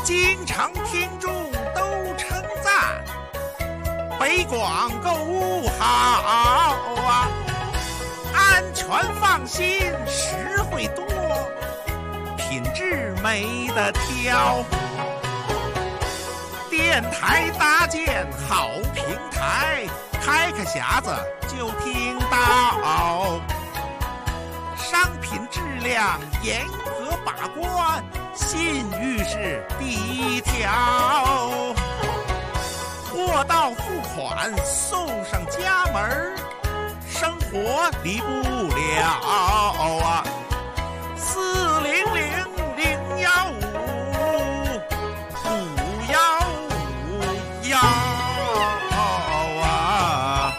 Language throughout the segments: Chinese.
经常听众都称赞，北广购物好啊，安全放心，实惠多，品质没得挑。电台搭建好平台，开个匣子就听到，商品质量严格把关，信誉是第一条。货到付款送上家门，生活离不了啊。400-015-515啊。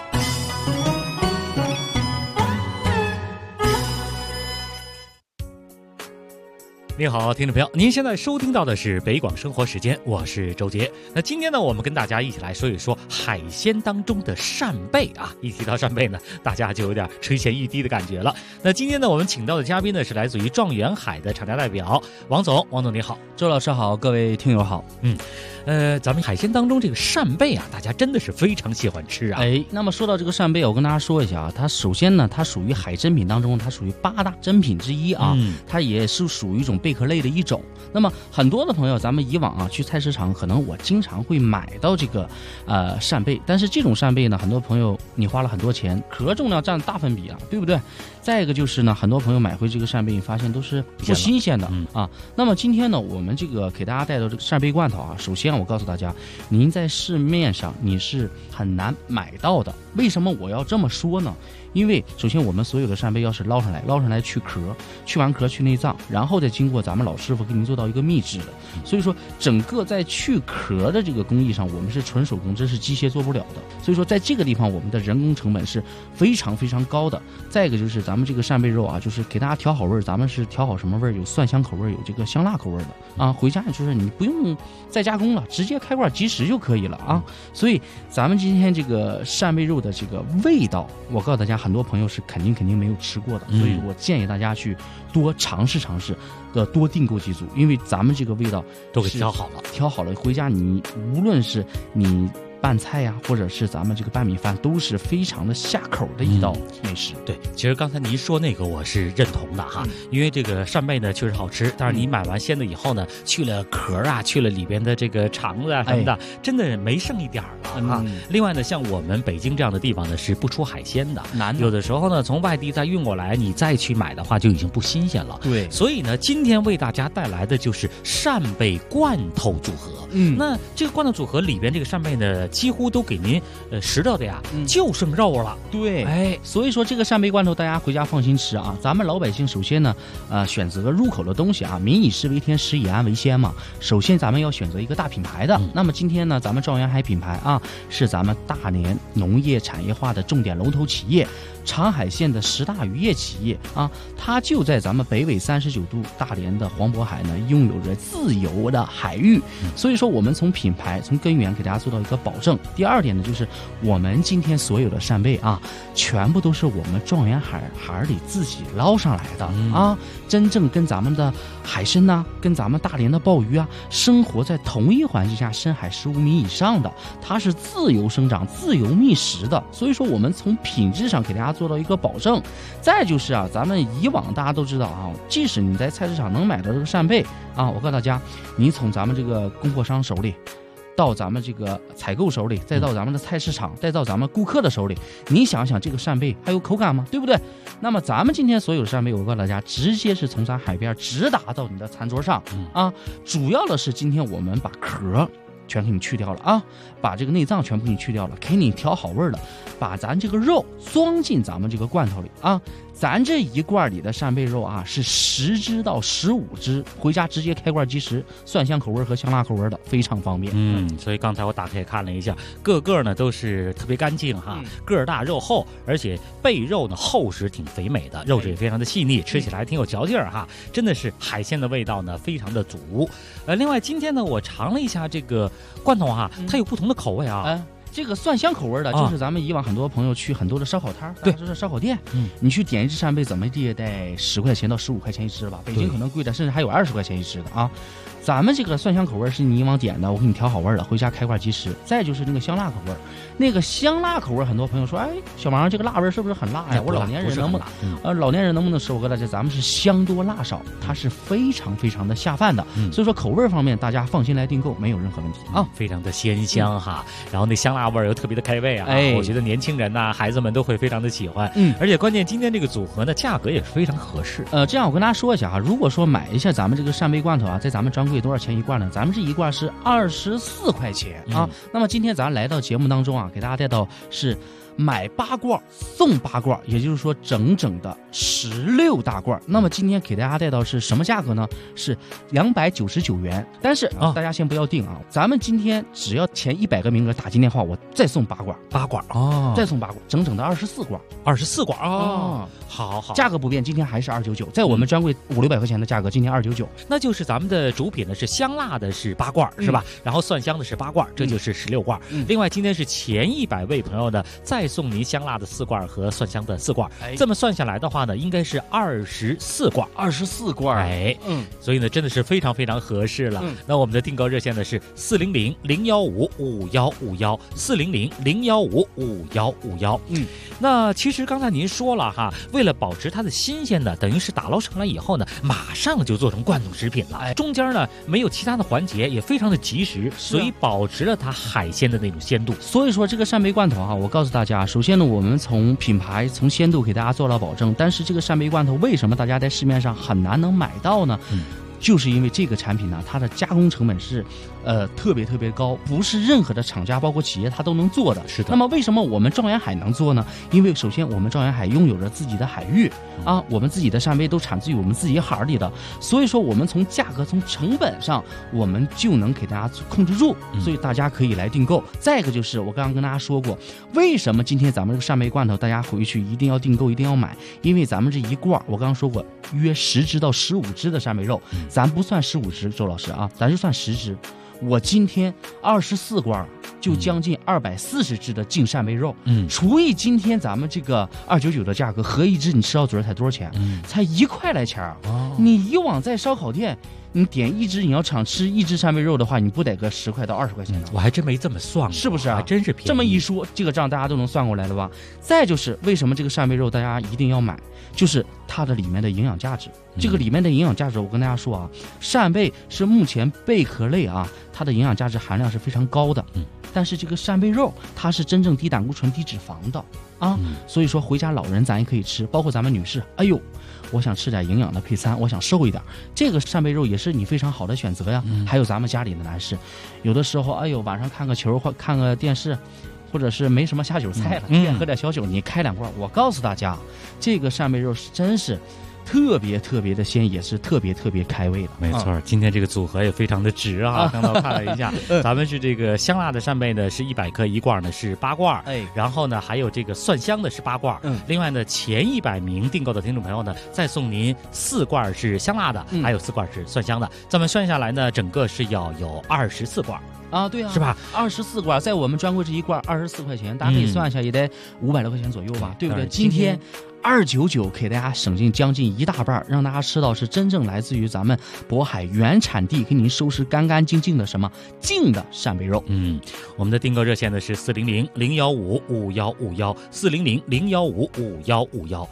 你好，听众朋友，您现在收听到的是北广生活时间，我是周杰。那今天呢，我们跟大家一起来说一说海鲜当中的扇贝啊。一提到扇贝呢，大家就有点垂涎欲滴的感觉了。那今天呢，我们请到的嘉宾呢是来自于状元海的厂家代表王总。王总你好。 周老师好，各位听友好。 咱们海鲜当中这个扇贝啊，大家真的是非常喜欢吃啊。 那么说到这个扇贝，我跟大家说一下啊，它首先呢，它属于海珍品当中，它属于8大珍品之一啊，它也是属于一种贝壳类的一种。那么很多的朋友，咱们以往啊去菜市场，可能我经常会买到这个扇贝，但是这种扇贝呢，很多朋友你花了很多钱，壳重量占大分比啊，对不对？再一个就是呢，很多朋友买回这个扇贝，发现都是不新鲜的啊。那么今天呢，我们这个给大家带到这个扇贝罐头啊，首先我告诉大家，您在市面上你是很难买到的。为什么我要这么说呢？因为首先我们所有的扇贝要是捞上来去壳，去完壳去内脏，然后再经过咱们老师傅给您做到一个秘制的。所以说整个在去壳的这个工艺上，我们是纯手工，这是机械做不了的。所以说在这个地方我们的人工成本是非常非常高的。再一个就是咱们这个扇贝肉啊，就是给大家调好味儿，咱们是调好什么味儿？有蒜香口味，有这个香辣口味的啊。回家就是你不用再加工了，直接开罐即食就可以了啊。所以咱们今天这个扇贝肉的这个味道，我告诉大家，很多朋友是肯定没有吃过的，所以我建议大家去多尝试多订购几组，因为咱们这个味道都给调好了， 回家你无论是你拌菜呀，或者是咱们这个拌米饭，都是非常的下口的一道美食。 对，其实刚才您说那个我是认同的哈，因为这个扇贝呢确实好吃，但是你买完鲜的以后呢，去了壳啊，去了里边的这个肠子啊什么的，真的没剩一点了啊。另外呢，像我们北京这样的地方呢，是不出海鲜的，有的时候呢从外地再运过来，你再去买的话就已经不新鲜了。 对， 所以呢，今天为大家带来的就是扇贝罐头组合。那这个罐头组合里边这个扇贝呢，几乎都给您食掉的呀，就剩肉了。 对，所以说这个扇贝罐头大家回家放心吃啊。咱们老百姓首先呢，选择入口的东西啊，民以食为天，食以安为先嘛。首先咱们要选择一个大品牌的。那么今天呢，咱们状元海品牌啊，是咱们大连农业产业化的重点龙头企业，长海县的10大渔业企业啊，它就在咱们北纬39度大连的黄渤海呢，拥有着自由的海域。所以说我们从品牌从根源给大家做到一个保证。第二点呢，就是我们今天所有的扇贝啊，全部都是我们状元海里自己捞上来的啊，真正跟咱们的海参呐，跟咱们大连的鲍鱼啊，生活在同一环境下，深海15米以上的，它是自由生长、自由觅食的。所以说我们从品质上给大家做到一个保证。再就是啊，咱们以往大家都知道啊，即使你在菜市场能买到这个扇贝啊，我告诉大家，你从咱们这个供货商手里到咱们这个采购手里，再到咱们的菜市场，再到咱们顾客的手里，你想想这个扇贝还有口感吗？对不对？那么咱们今天所有的扇贝，我告诉大家，直接是从咱海边直达到你的餐桌上啊。主要的是今天我们把壳全给你去掉了啊，把这个内脏全部给你去掉了，给你调好味了，把咱这个肉装进咱们这个罐头里啊。咱这一罐里的扇贝肉啊，是10只到15只，回家直接开罐即食，蒜香口味和香辣口味的，非常方便。 所以刚才我打开看了一下，个个呢都是特别干净哈，个儿大肉厚，而且贝肉呢厚实挺肥美的，肉质也非常的细腻，吃起来挺有嚼劲儿哈，真的是海鲜的味道呢非常的足。另外今天呢我尝了一下这个罐头哈，它有不同的口味啊。 这个蒜香口味的，就是咱们以往很多朋友去很多的烧烤摊， 对， 就是烧烤店，你去点一只扇贝，怎么地也得10块钱到15块钱一只吧？北京可能贵的，甚至还有20块钱一只的啊。咱们这个蒜香口味是你以往点的，我给你调好味了，回家开罐即食。再就是那个香辣口味，那个香辣口味，很多朋友说，哎，小王这个辣味是不是很辣呀？我老年人能不能，老年人能不能吃？我跟大家，咱们是香多辣少，它是非常非常的下饭的。所以说口味方面，大家放心来订购，没有任何问题啊， 非常的鲜香哈。然后那香辣味又特别的开胃啊，我觉得年轻人呐、孩子们都会非常的喜欢。而且关键今天这个组合呢，价格也是非常合适。 这样我跟大家说一下哈，如果说买一下咱们这个扇贝罐头啊，在咱们专柜多少钱一罐呢？咱们这一罐是24块钱啊。那么今天咱来到节目当中啊，给大家带到是买8罐送8罐，也就是说整整的16大罐。那么今天给大家带到是什么价格呢？是299元。但是大家先不要定啊，咱们今天只要前100个名额打进电话，我再送8罐 ，8罐哦， 再送8罐，整整的24罐 ，24罐哦。好， 价格不变，今天还是299，在我们专柜500-600块钱的价格，今天299。 那就是咱们的主品呢是香辣的是8罐，是吧？然后蒜香的是8罐，这就是16罐。另外今天是前100位朋友呢再送您香辣的4罐和蒜香的4罐，这么算下来的话呢，应该是24罐，24罐，所以呢真的是非常非常合适了。那我们的订购热线呢是400-015-5151，400-015-5151。那其实刚才您说了哈，为了保持它的新鲜呢，等于是打捞上来以后呢，马上就做成罐头食品了。中间呢没有其他的环节，也非常的及时，所以保持了它海鲜的那种鲜度。 所以说这个扇贝罐头哈，我告诉大家，首先呢，我们从品牌、从鲜度给大家做了保证。但是这个扇贝罐头为什么大家在市面上很难能买到呢？就是因为这个产品呢，它的加工成本是特别特别高，不是任何的厂家包括企业它都能做的。 是的。 那么为什么我们兆元海能做呢？因为首先我们兆元海拥有着自己的海域啊，我们自己的扇贝都产自于我们自己海里的，所以说我们从价格、从成本上，我们就能给大家控制住，所以大家可以来订购。再一个就是我刚刚跟大家说过，为什么今天咱们这个扇贝罐头大家回去一定要订购、一定要买？因为咱们这一罐，我刚刚说过，约10只到15只的扇贝肉，咱不算15只，周老师啊，咱就算10只。我今天24罐就将近240只的净扇贝肉，除以今天咱们这个299的价格，合一只你吃到嘴才多少钱？才1块来钱你以往在烧烤店，你点一只，你要想吃一只扇贝肉的话，你不得个10块到20块钱呢？ 我还真没这么算过， 是不是啊？ 还真是便宜。 这么一说，这个账大家都能算过来了吧？再就是为什么这个扇贝肉大家一定要买，就是它的里面的营养价值。这个里面的营养价值，我跟大家说啊，扇贝是目前贝壳类啊，它的营养价值含量是非常高的。但是这个扇贝肉，它是真正低胆固醇、低脂肪的啊，所以说回家老人咱也可以吃，包括咱们女士，哎呦，我想吃点营养的配餐，我想瘦一点，这个扇贝肉也是你非常好的选择呀。还有咱们家里的男士，有的时候哎呦晚上看个球或看个电视，或者是没什么下酒菜了，愿喝点小酒，你开2罐，我告诉大家，这个扇贝肉是真是特别特别的鲜，也是特别特别开胃的。 没错，今天这个组合也非常的值啊！刚才我看了一下，咱们是这个香辣的扇贝呢是100克一罐呢是8罐，然后呢还有这个蒜香的是8罐，另外呢前100名订购的听众朋友呢再送您4罐是香辣的，还有4罐是蒜香的，这么算下来呢整个是要有24罐。 啊，对啊， 是吧 ？24罐，在我们专柜这一罐24块钱，大家可以算一下，也得500多块钱左右吧，对不对？今天299给大家省进将近1大半，让大家吃到是真正来自于咱们渤海原产地给您收拾干干净净的什么净的扇贝肉。 我们的订购热线呢是400-015-5151，400-015-5151。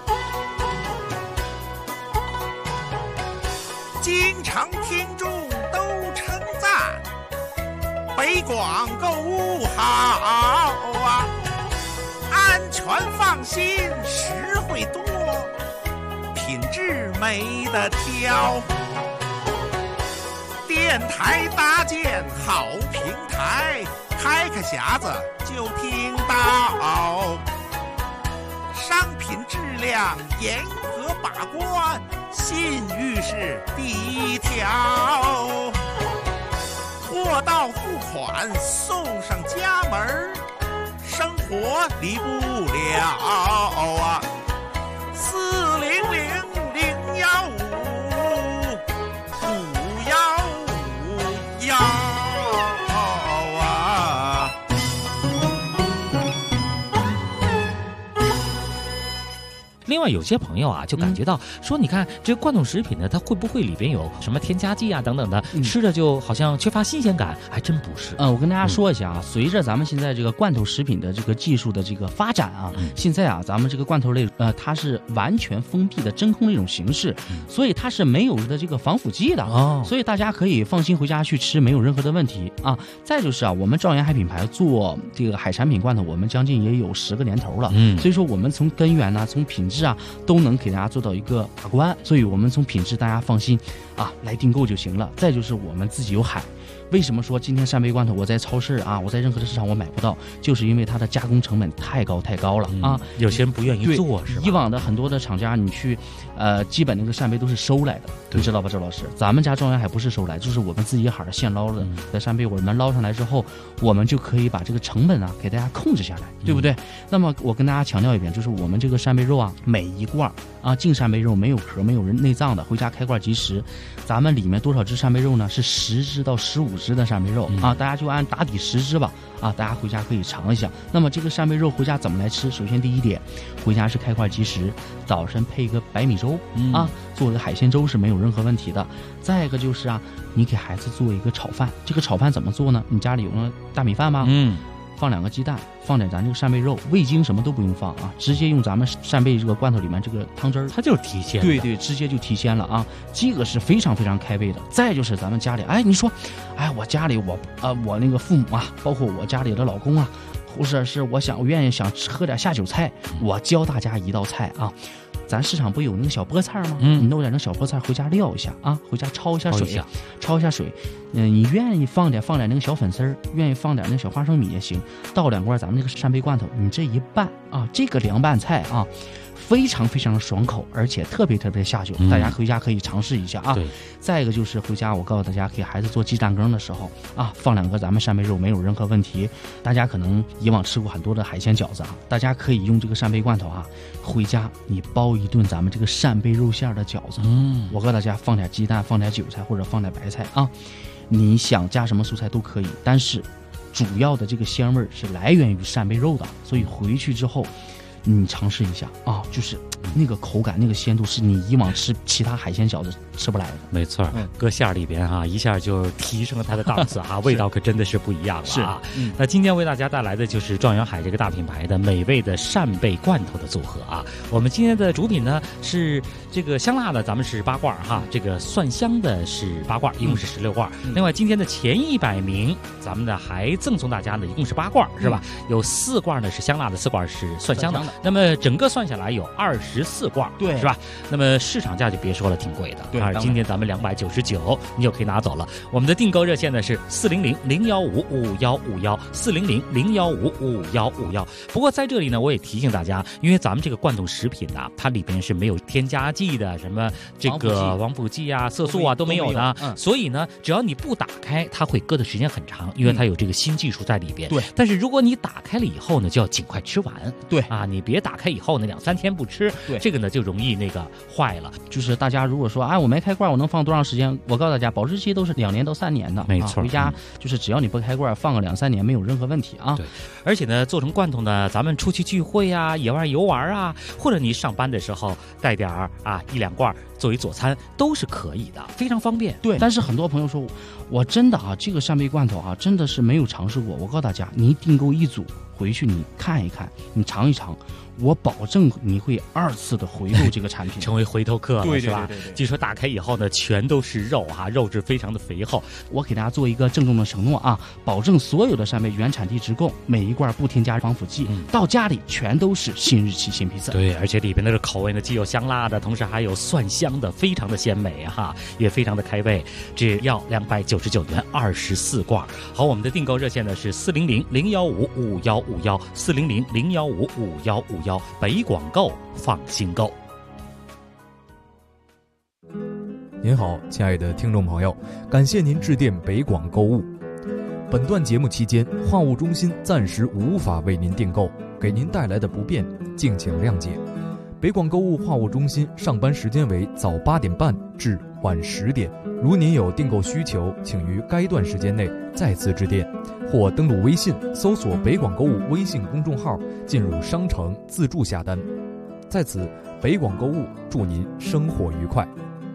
经常听众都称赞北广购物好啊，安全放心，实惠多，品质没得挑。电台搭建好平台，开个匣子就听到，商品质量严格把关，信誉是第一条。货到付款送上家门，生活离不了啊。400-015-5151啊。 外有些朋友啊就感觉到说，你看这个罐头食品呢，它会不会里边有什么添加剂啊等等的，吃着就好像缺乏新鲜感？还真不是。 我跟大家说一下啊，随着咱们现在这个罐头食品的这个技术的这个发展啊，现在啊咱们这个罐头类它是完全封闭的真空的一种形式，所以它是没有的这个防腐剂的所以大家可以放心回家去吃，没有任何的问题啊。再就是啊，我们兆元海品牌做这个海产品罐头，我们将近也有10个年头了，所以说我们从根源呢，从品质啊，都能给大家做到一个把关，所以我们从品质大家放心啊来订购就行了。再就是我们自己有海。为什么说今天扇贝罐头我在超市啊，我在任何的市场我买不到，就是因为它的加工成本太高了啊。 有些人不愿意做是吧？ 以往的很多的厂家你去基本那个扇贝都是收来的，你知道吧，周老师？咱们家兆元海不是收来，就是我们自己海现捞的的扇贝，我们捞上来之后，我们就可以把这个成本啊给大家控制下来，对不对？那么我跟大家强调一遍，就是我们这个扇贝肉啊，每一罐啊净扇贝肉没有壳没有内脏的，回家开罐即食。咱们里面多少只扇贝肉呢？是10只到15只的扇贝肉啊，大家就按打底10只吧啊，大家回家可以尝一下。那么这个扇贝肉回家怎么来吃？首先第一点，回家是开罐即食，早晨配一个白米粥啊，做一个海鲜粥是没有任何问题的。再一个就是啊，你给孩子做一个炒饭，这个炒饭怎么做呢？你家里有那大米饭吗？放2个鸡蛋，放点咱这个扇贝肉，味精什么都不用放啊，直接用咱们扇贝这个罐头里面这个汤汁儿， 它就是提鲜。 对，直接就提鲜了啊，这个是非常非常开胃的。再就是咱们家里，你说，我家里我那个父母啊，包括我家里的老公啊，或者是我愿意想喝点下酒菜，我教大家一道菜啊。咱市场不有那个小菠菜吗？你弄点那小菠菜回家撂一下啊，回家焯一下水。你愿意放点那个小粉丝儿，愿意放点那个小花生米也行。倒2罐咱们这个扇贝罐头，你这一拌啊，这个凉拌菜啊，非常非常的爽口，而且特别下酒，大家回家可以尝试一下啊。再一个就是回家，我告诉大家，给孩子做鸡蛋羹的时候啊，放2个咱们扇贝肉没有任何问题。大家可能以往吃过很多的海鲜饺子啊，大家可以用这个扇贝罐头啊，回家你包一顿咱们这个扇贝肉馅的饺子。我告诉大家，放点鸡蛋，放点韭菜或者放点白菜啊，你想加什么蔬菜都可以，但是主要的这个鲜味是来源于扇贝肉的，所以回去之后你尝试一下啊，就是那个口感那个鲜度是你以往吃其他海鲜饺子吃不来的。 没错，搁馅里边一下就提升了它的档次味道可真的是不一样了啊。那今天为大家带来的就是状元海这个大品牌的美味的扇贝罐头的组合啊。我们今天的主品呢是这个香辣的，咱们是8罐这个蒜香的是8罐，一共是16罐。另外今天的前100名，咱们呢还赠送大家呢一共是8罐，是吧？有4罐呢是香辣的，4罐是蒜香的。那么整个算下来有24罐， 对， 是吧？那么市场价就别说了，挺贵的。 对， 今天咱们299，你就可以拿走了。我们的订购热线呢是400-015-5151，400-015-5151。不过在这里呢，我也提醒大家，因为咱们这个罐头食品啊，它里边是没有添加剂的，什么这个防腐剂啊、色素啊都没有的，所以呢，只要你不打开，它会搁的时间很长，因为它有这个新技术在里边。 对， 但是如果你打开了以后呢，就要尽快吃完。 对啊，你别打开以后呢2-3天不吃， 对， 这个呢就容易那个坏了。 就是大家如果说我没开罐，我能放多长时间？我告诉大家，保质期都是2年到3年的， 没错。 回家就是只要你不开罐，放个2-3年没有任何问题啊。 对，而且呢，做成罐头呢，咱们出去聚会啊、野外游玩啊，或者你上班的时候带点1-2罐作为佐餐都是可以的，非常方便。 对，但是很多朋友说，我真的这个扇贝罐头真的是没有尝试过。我告诉大家，你订购1组回去你看一看，你尝一尝。我保证你会2次的回购这个产品， 成为回头客了， 对是吧？据说打开以后呢，全都是肉肉质非常的肥厚。 我给大家做一个郑重的承诺保证所有的扇贝原产地直购，每一罐不添加防腐剂，到家里全都是新日期新批次。 对，而且里边的口味呢，既有香辣的，同时还有蒜香的，非常的鲜美也非常的开胃。只要299元24罐。好，我们的订购热线呢是400-015-5151，400-015-5151。北广购，放心购。 您好，亲爱的听众朋友，感谢您致电北广购物。本段节目期间，话务中心暂时无法为您订购，给您带来的不便，敬请谅解。北广购物话务中心上班时间为早8点半至晚10点。如您有订购需求，请于该段时间内再次致电，或登录微信搜索北广购物微信公众号，进入商城自助下单。在此北广购物祝您生活愉快。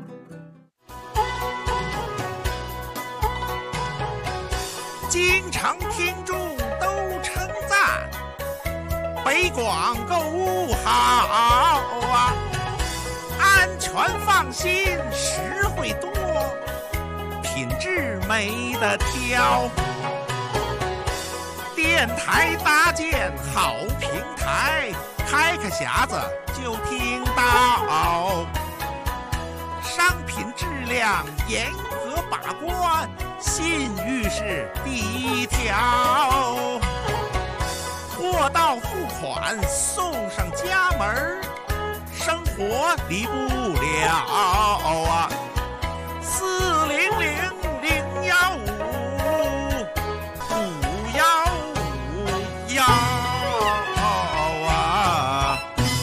经常听众都称赞北广购物好啊，安全放心，实惠多，品质没得挑。电台搭建好平台，开个匣子就听到，商品质量严格把关，信誉是第一条。货到付款送上家门，生活离不了啊！400-015-515啊！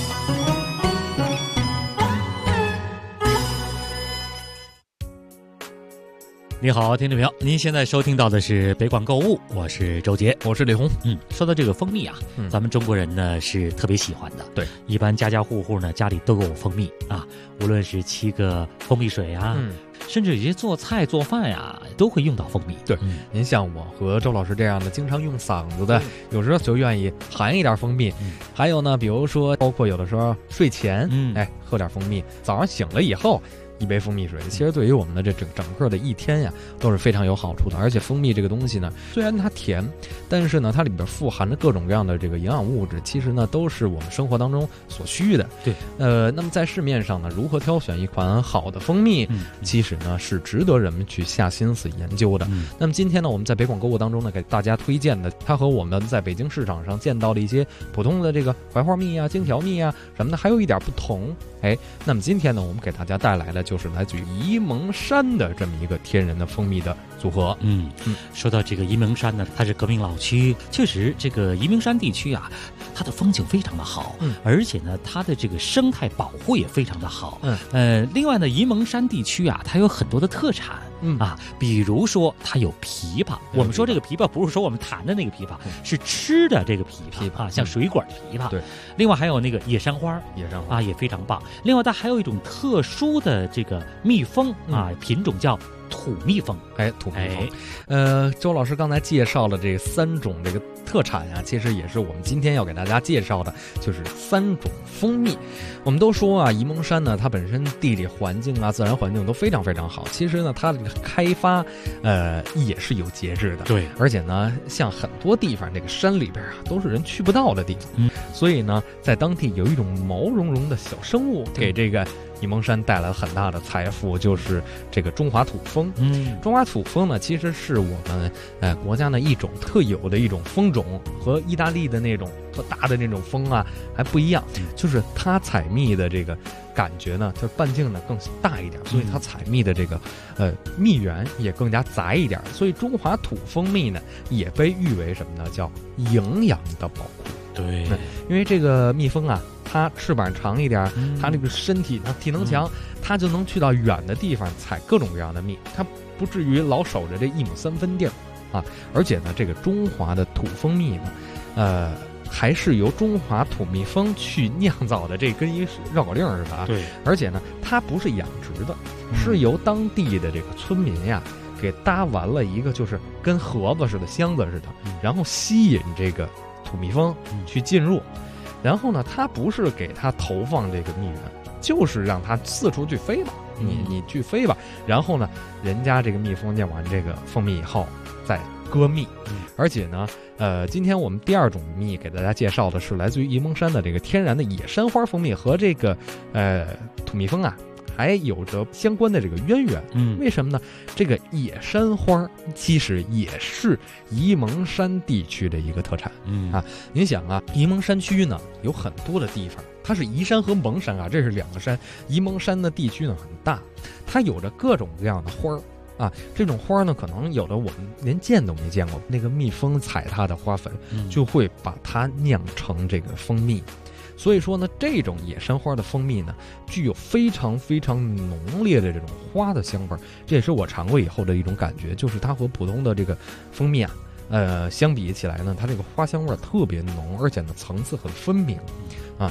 你好，听众朋友，您现在收听到的是北广购物，我是周杰， 我是李红。 说到这个蜂蜜啊，咱们中国人呢是特别喜欢的。 对， 一般家家户户呢家里都有蜂蜜啊，无论是沏个蜂蜜水啊，甚至有些做菜做饭呀都会用到蜂蜜。 对，您像我和周老师这样的经常用嗓子的，有时候就愿意含一点蜂蜜。还有呢，比如说包括有的时候睡前，喝点蜂蜜，早上醒了以后一杯蜂蜜水，其实对于我们的这整个的一天呀都是非常有好处的。而且蜂蜜这个东西呢，虽然它甜，但是呢它里边富含着各种各样的这个营养物质，其实呢都是我们生活当中所需的。 对， 那么在市面上呢，如何挑选一款好的蜂蜜，其实呢是值得人们去下心思研究的。那么今天呢，我们在北广购物当中呢，给大家推荐的，它和我们在北京市场上见到的一些普通的这个槐花蜜啊、荆条蜜啊什么的，还有一点不同。那么今天呢，我们给大家带来的就是来自于沂蒙山的这么一个天然的蜂蜜的组合。 说到这个沂蒙山呢，它是革命老区，确实这个沂蒙山地区啊，它的风景非常的好，而且呢，它的这个生态保护也非常的好。另外呢，沂蒙山地区啊，它有很多的特产。比如说它有枇杷，我们说这个枇杷不是说我们弹的那个枇杷，是吃的这个枇杷啊，像水果枇杷。 对， 另外还有那个野山花啊，也非常棒。另外它还有一种特殊的这个蜜蜂啊，品种叫土蜜蜂。 土蜜蜂。周老师刚才介绍了这3种这个特产啊，其实也是我们今天要给大家介绍的，就是3种蜂蜜。我们都说啊，沂蒙山呢，它本身地理环境啊、自然环境都非常非常好。其实呢，它的开发也是有节制的。 对， 而且呢，像很多地方这个山里边啊，都是人去不到的地方。所以呢，在当地有一种毛茸茸的小生物，给这个沂蒙山带来了很大的财富，就是这个中华土蜂。中华土蜂呢，其实是我们国家的一种特有的一种蜂种，和意大利的那种特大的那种蜂啊还不一样，就是它采蜜的这个感觉呢，就是半径呢更大一点，所以它采蜜的这个蜜源也更加杂一点，所以中华土蜂蜜呢也被誉为什么呢？叫营养的宝库。 对， 因为这个蜜蜂啊，它翅膀长一点，它这个身体它体能强，它就能去到远的地方采各种各样的蜜，它不至于老守着这1亩3分地儿啊。而且呢，这个中华的土蜂蜜呢，还是由中华土蜜蜂去酿造的，这跟一绕口令似的啊。 对， 而且呢，它不是养殖的，是由当地的这个村民呀给搭完了一个就是跟盒子似的、箱子似的，然后吸引这个土蜜蜂去进入。然后呢，它不是给它投放这个蜜源，就是让它四处去飞吧，你去飞吧。然后呢，人家这个蜜蜂酿完这个蜂蜜以后再割蜜。而且呢，今天我们第2种蜜给大家介绍的是来自于沂蒙山的这个天然的野山花蜂蜜，和这个土蜜蜂啊还有着相关的这个渊源。为什么呢？这个野山花其实也是沂蒙山地区的一个特产。您想啊，沂蒙山区呢有很多的地方，它是宜山和蒙山啊，这是2个山。沂蒙山的地区呢很大，它有着各种各样的花啊，这种花呢，可能有的我们连见都没见过。那个蜜蜂采它的花粉，就会把它酿成这个蜂蜜。所以说呢，这种野山花的蜂蜜呢，具有非常非常浓烈的这种花的香味儿。这也是我尝过以后的一种感觉，就是它和普通的这个蜂蜜啊，相比起来呢，它这个花香味儿特别浓，而且呢层次很分明啊。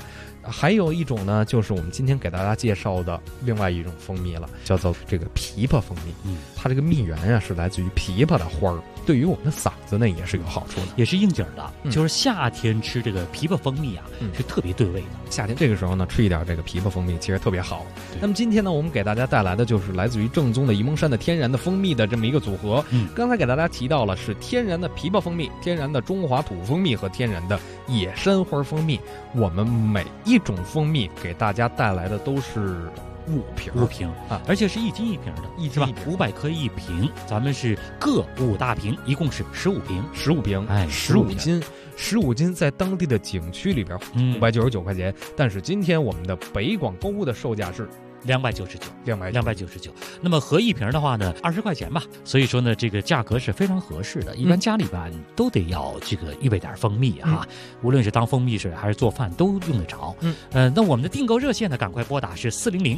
还有一种呢，就是我们今天给大家介绍的另外一种蜂蜜了，叫做这个枇杷蜂蜜。它这个蜜源呀是来自于枇杷的花儿，对于我们的嗓子呢也是有好处的， 也是应景的。就是夏天吃这个枇杷蜂蜜啊，是特别对味的。 夏天这个时候呢，吃一点这个枇杷蜂蜜其实特别好。那么今天呢，我们给大家带来的就是来自于正宗的沂蒙山的天然的蜂蜜的这么一个组合。刚才给大家提到了是天然的枇杷蜂蜜、天然的中华土蜂蜜和天然的野山花蜂蜜。我们每一种蜂蜜给大家带来的都是5瓶啊，而且是1斤1瓶的，1斤1瓶，500克1瓶，咱们是各5大瓶，一共是15瓶， 哎，15斤，在当地的景区里边599块钱，但是今天我们的北广购物的售价是299。 那么合1瓶的话呢，20块钱吧。所以说呢，这个价格是非常合适的。一般家里边都得要这个预备点蜂蜜哈，无论是当蜂蜜水还是做饭都用得着。那我们的订购热线呢，赶快拨打是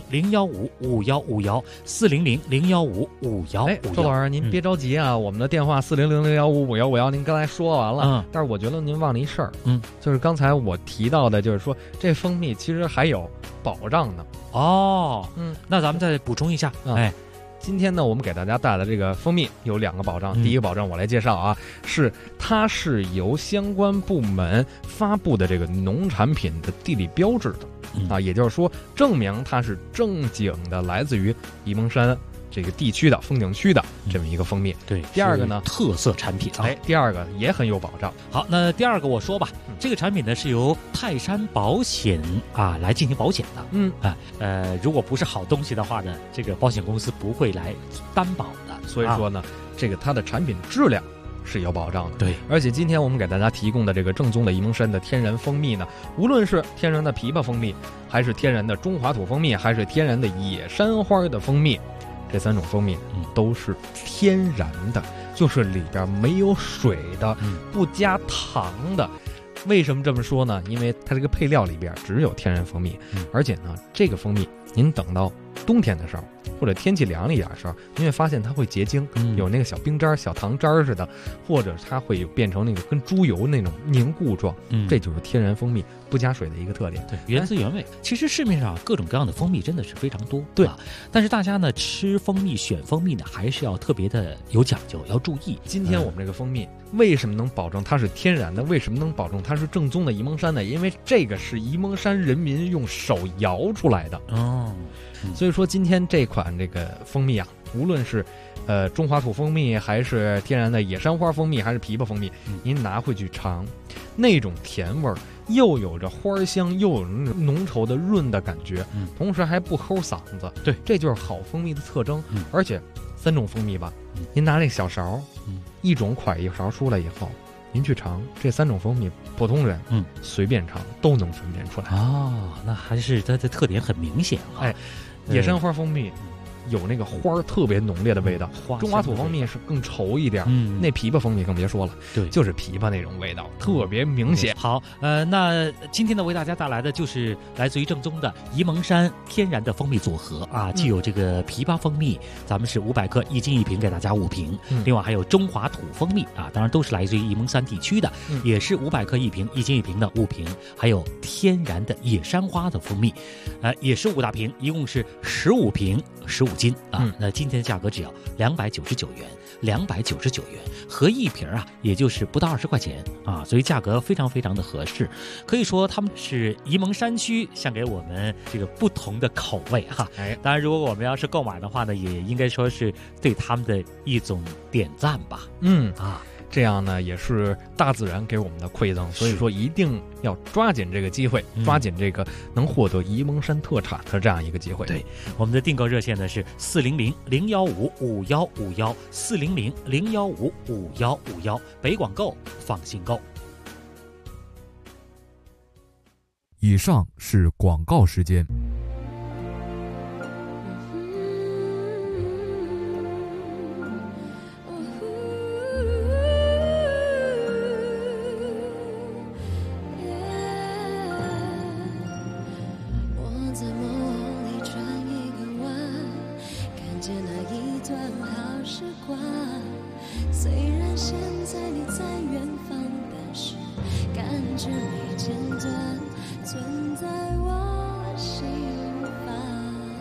400-015-5151，400-015-5151。 周老师，您别着急啊，我们的电话400-015-5151，您刚才说完了，但是我觉得您忘了一事儿，就是刚才我提到的，就是说这蜂蜜其实还有保障呢。 那咱们再补充一下。 今天呢，我们给大家带来这个蜂蜜有2个保障。第一个保障我来介绍啊，它是由相关部门发布的这个农产品的地理标志的也就是说证明它是正经的来自于沂蒙山这个地区的风景区的这么一个蜂蜜。 对， 第二个呢， 特色产品啊。 第二个也很有保障。 好，那第二个我说吧，这个产品呢是由泰山保险来进行保险的。如果不是好东西的话呢，这个保险公司不会来担保的。 所以说呢，这个它的产品质量是有保障的。 对， 而且今天我们给大家提供的这个正宗的沂蒙山的天然蜂蜜呢，无论是天然的枇杷蜂蜜，还是天然的中华土蜂蜜，还是天然的野山花的蜂蜜，这3种蜂蜜都是天然的，就是里边没有水的，不加糖的。为什么这么说呢？因为它这个配料里边只有天然蜂蜜，而且呢，这个蜂蜜您等到冬天的时候，或者天气凉了一点的时候，你会发现它会结晶，有那个小冰渣、小糖渣似的，或者它会变成那个跟猪油那种凝固状。这就是天然蜂蜜不加水的一个特点。 对，原汁原味。其实市面上各种各样的蜂蜜真的是非常多。 对， 但是大家呢吃蜂蜜、选蜂蜜呢，还是要特别的有讲究，要注意。 今天我们这个蜂蜜为什么能保证它是天然的？为什么能保证它是正宗的沂蒙山呢？因为这个是沂蒙山人民用手摇出来的。所以说今天这款这个蜂蜜啊，无论是中华土蜂蜜，还是天然的野山花蜂蜜，还是枇杷蜂蜜，您拿回去尝，那种甜味儿又有着花香，又有浓稠的润的感觉，同时还不齁嗓子。 对， 这就是好蜂蜜的特征。而且3种蜂蜜吧，您拿这小勺，一种㧟一勺出来以后，您去尝这3种蜂蜜，普通人随便尝都能分辨出来。 那还是它的特点很明显啊。 野山花蜂蜜有那个花特别浓烈的味道，中华土蜂蜜是更稠一点，那枇杷蜂蜜更别说了， 对， 就是枇杷那种味道，特别明显。 好，那今天呢为大家带来的就是来自于正宗的沂蒙山天然的蜂蜜组合啊，既有这个枇杷蜂蜜，咱们是500克1斤1瓶，给大家5瓶，另外还有中华土蜂蜜啊，当然都是来自于沂蒙山地区的，也是500克1瓶，1斤1瓶的5瓶，还有天然的野山花的蜂蜜，也是5大瓶，一共是15瓶15斤啊。那今天的价格只要299元，299元，合1瓶啊，也就是不到20块钱啊，所以价格非常非常的合适。可以说他们是沂蒙山区献给我们这个不同的口味哈。当然如果我们要是购买的话呢，也应该说是对他们的一种点赞吧。 这样呢也是大自然给我们的馈赠，所以说一定要抓紧这个机会，抓紧这个能获得沂蒙山特产的这样一个机会。 对，我们的订购热线呢是400-015-5151，400-015-5151，北广购，放心购。 以上是广告时间。 见那一段好时光。虽然现在你在远方，但是感觉没间断存在我心房。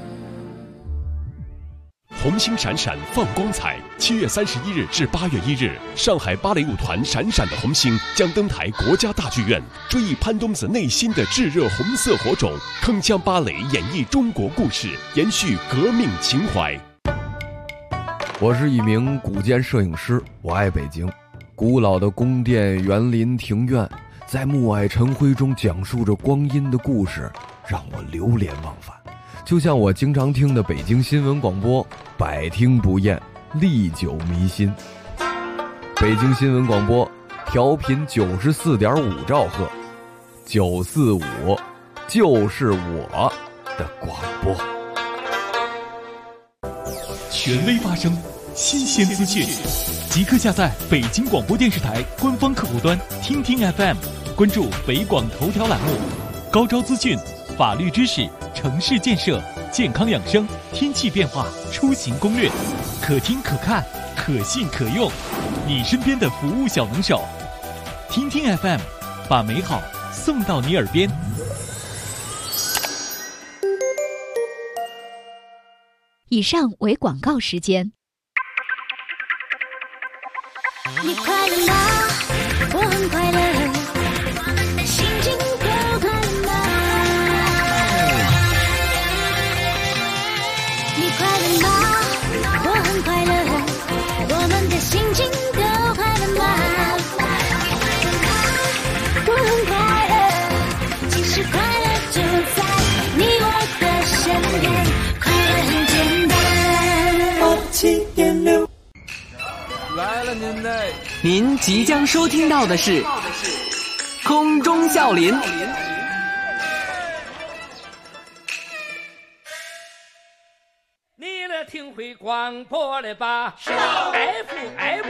红星闪闪放光彩，7月31日至8月1日，上海芭蕾舞团闪闪的红星将登台国家大剧院，追忆潘冬子内心的炙热红色火种，铿锵芭蕾演绎中国故事，延续革命情怀。 我是一名古建摄影师，我爱北京。古老的宫殿、园林、庭院，在暮霭晨辉中讲述着光阴的故事，让我流连忘返。就像我经常听的北京新闻广播，百听不厌，历久弥新。北京新闻广播调频94.5兆赫，945就是我的广播。 权威发声，新鲜资讯，即刻下载北京广播电视台官方客户端听听 FM， 关注北广头条栏目，高招资讯、法律知识、城市建设、健康养生、天气变化、出行攻略，可听可看，可信可用，你身边的服务小能手。听听 FM， 把美好送到你耳边。 以上为广告时间。 你快乐吗？我很快乐，心情都快乐吗？你快乐吗？我很快乐，我们的心情都快乐吗？我很快乐，其实快乐就在你我的身边，快乐很简单。7.6 来了您即将收听到的是空中笑林。 你来听会广播了吧？是 FM